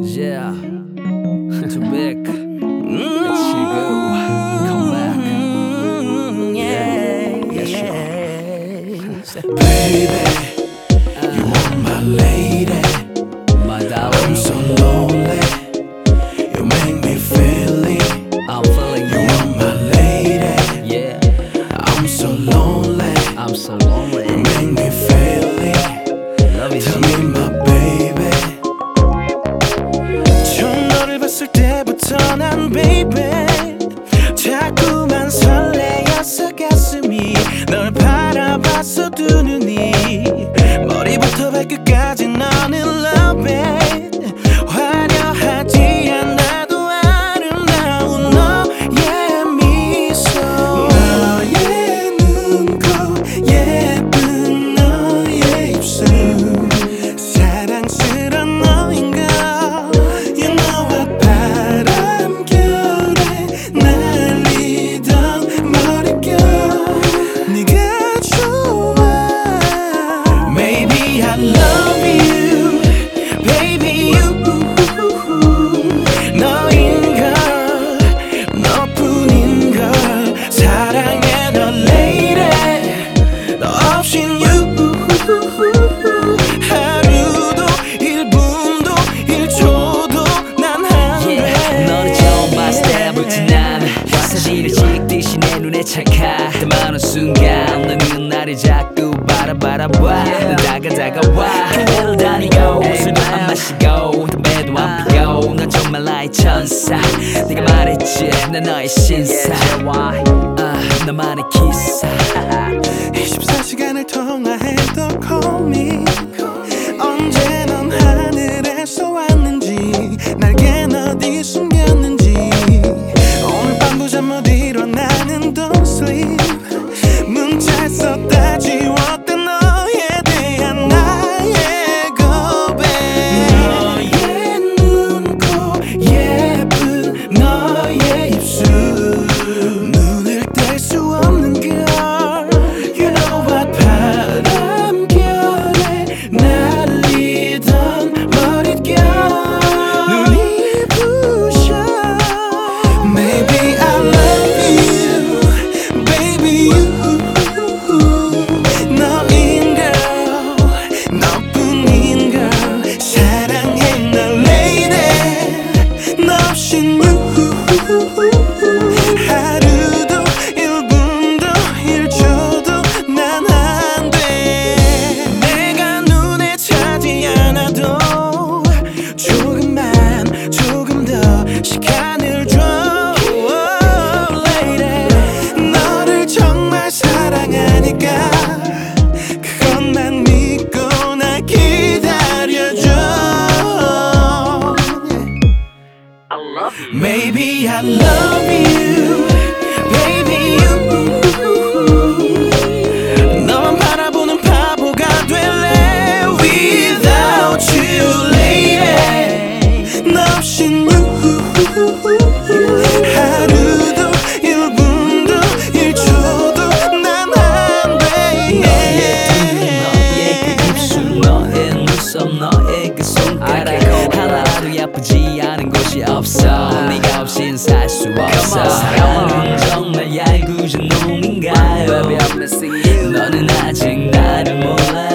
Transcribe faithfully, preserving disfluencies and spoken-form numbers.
Yeah, too big. Let's go. Come back. Yeah, yeah, sure. Baby, you are my lady. My darling, I'm so lonely. You make me feel it. I'm feeling You you. are my lady. Yeah, I'm so lonely. I'm so lonely. You make me feel it. Love you, Tell me, my baby. 처음 너를 봤을 때부터 난 baby 자꾸만 설레었어 가슴이 널 바라봤어 두 눈이 머리부터 발끝까지 너는 love it 화려하지 않아도 아름다운 너의 미소 너의 눈곱 예쁜 너의 입술 사랑스런 너인가 You know what 바람결에 날리던 머릿결 네가 좋아 Maybe I love you Baby you 너인걸 너뿐인걸 사랑해 너 lady 너 없인 you 하루도 일 분도 일 초도 난 yeah. 너를 처음 봤을 때부터 난 사진을 찍듯이 내 눈에 착각만 어느 순간 너는 나를 자꾸 바라바라봐 넌 다가 다가와 교회를 다니고 술도 안 마시고 담배도 안 피고 넌 정말 나의 천사 네가 말했지 난 너의 신사 아, 너만의 기사 이십사 시간을 통화해도 call me 언제 넌 하늘에서 왔는지 날개는 어디 숨겼는지 오늘 밤도 잠 못 일어 나는 don't sleep 문자 썼다 지웠던 너에 대한 나의 고백 너의 눈곱 예쁜 너의 입술 눈을 뗄 수 없는 girl You know what 바람결에 날리던 머릿결 눈이 부셔 Maybe I love you Baby you 너인걸 너뿐인걸 사랑해 너 lady 너 없인 you 하루도 일 분도 일 초도 난 안 돼 내가 눈에 차지 않아도 조금만 조금 더 시간을 줘 lady 너를 정말 사랑하니까 그것만 믿고 날 기다려줘 Maybe I love you Baby you 너만 바라보는 바보가 될래 Without you lady 너 없인 you 하루도 일 분도 일 초도 난 안 돼 너의 그 입술 너의 눈썹 너의 그 손가락 하나도 예쁘지 않은 곳이 없어 네가 없인 살 수 없어 사랑은 정말 얄궂은 놈인가요 너는 아직 나를 몰라